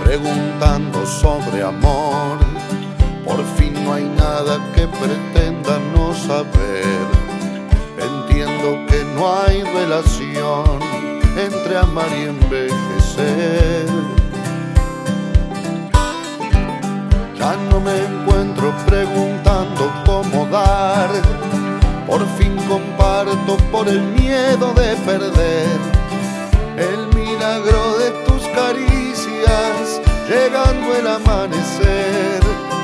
preguntando sobre amor. Por fin no hay nada que pretenda no saber. Entiendo que no hay relación entre amar y envejecer. Ya no me encuentro preguntando cómo dar. Por fin comparto por el miedo de perder el milagro de tus caricias, llegando el amanecer.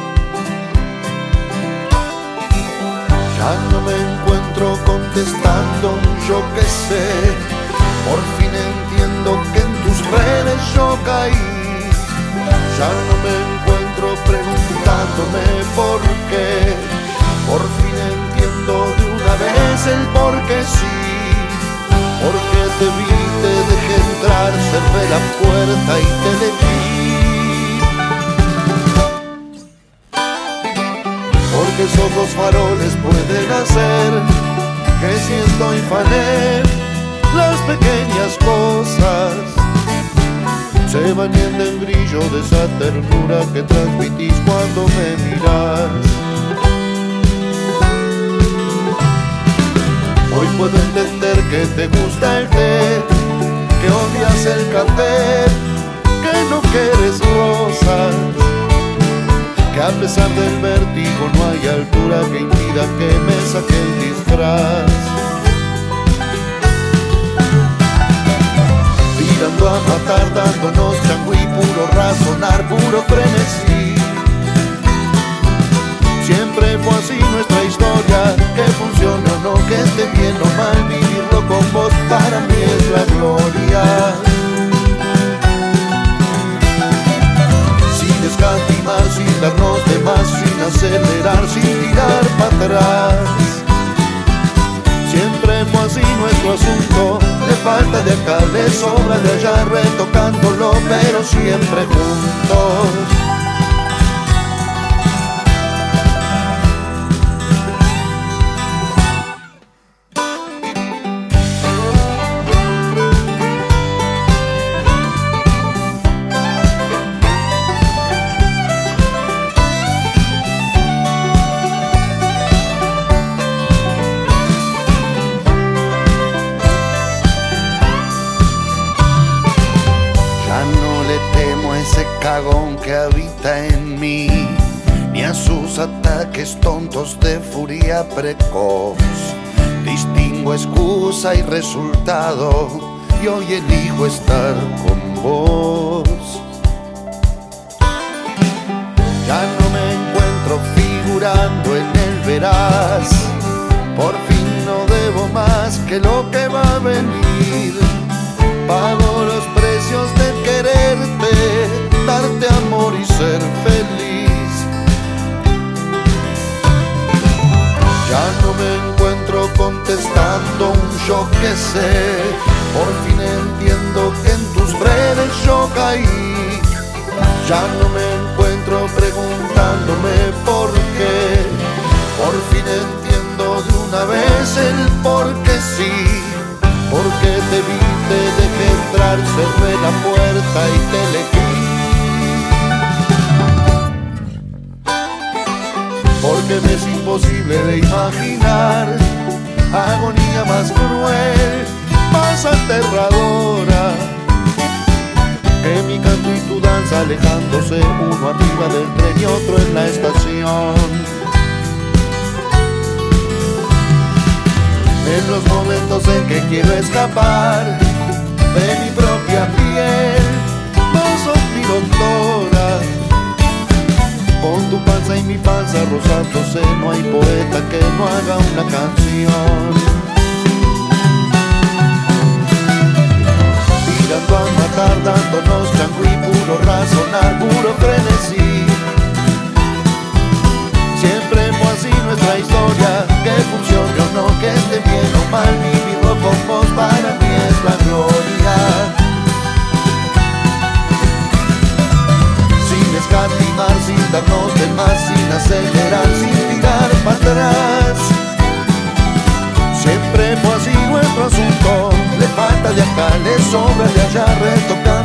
Ya no me encuentro contestando un yo que sé. Por fin entiendo que en tus redes yo caí. Ya no me encuentro preguntándome por qué. Por fin entiendo de una vez el por qué sí. Porque te vi, te dejé entrar, cerré la puerta y te elegí. Porque esos dos faroles pueden hacer que si estoy fané, las pequeñas cosas se bañen del brillo de esa ternura que transmitís cuando me mirás. Hoy puedo entender que te gusta el té, que odias el café, que no quieres rosas, que a pesar del vértigo no hay altura que impida que me saque el disfraz. Tirando a matar, dándonos changüí, puro razonar, puro frenesí. Siempre fue así nuestra historia, que funcione o no, que esté bien o mal, vivirlo con vos para mí es la gloria. Sin escatimar, sin darnos de más, sin acelerar, sin tirar para atrás. Siempre fue así nuestro asunto, le falta de acá, le sobra de allá, retocándolo, pero siempre juntos. Cagón que habita en mí, ni a sus ataques tontos de furia precoz. Distingo excusa y resultado, y hoy elijo estar con vos. Ya no me encuentro figurando en el verás. Por fin no debo más que lo que va a venir. Pago los precios de quererte, darte amor y ser feliz. Ya no me encuentro contestando un yo que sé. Por fin entiendo que en tus redes yo caí. Ya no me encuentro preguntándome por qué. Por fin entiendo de una vez el por qué sí. Porque te vi, te dejé entrar, cerré la puerta y te elegí. Porque me es imposible de imaginar agonía más cruel, más aterradora, que mi canto y tu danza alejándose, uno arriba del tren y otro en la estación. En los momentos en que quiero escapar de mi propia piel, vos sos mi doctora. Con tu panza y mi panza rozándose, no hay poeta que no haga una canción. Tirando a matar, dándonos changüí, puro razonar, puro frenesí. Siempre fue así nuestra historia, que funcione o no, que esté bien o mal, vivirlo con vos para mí es la gloria. Sin escatimar, sin darnos de más, sin acelerar, sin tirar para atrás. Siempre fue así nuestro asunto, le falta de acá, le sobra de allá, retocando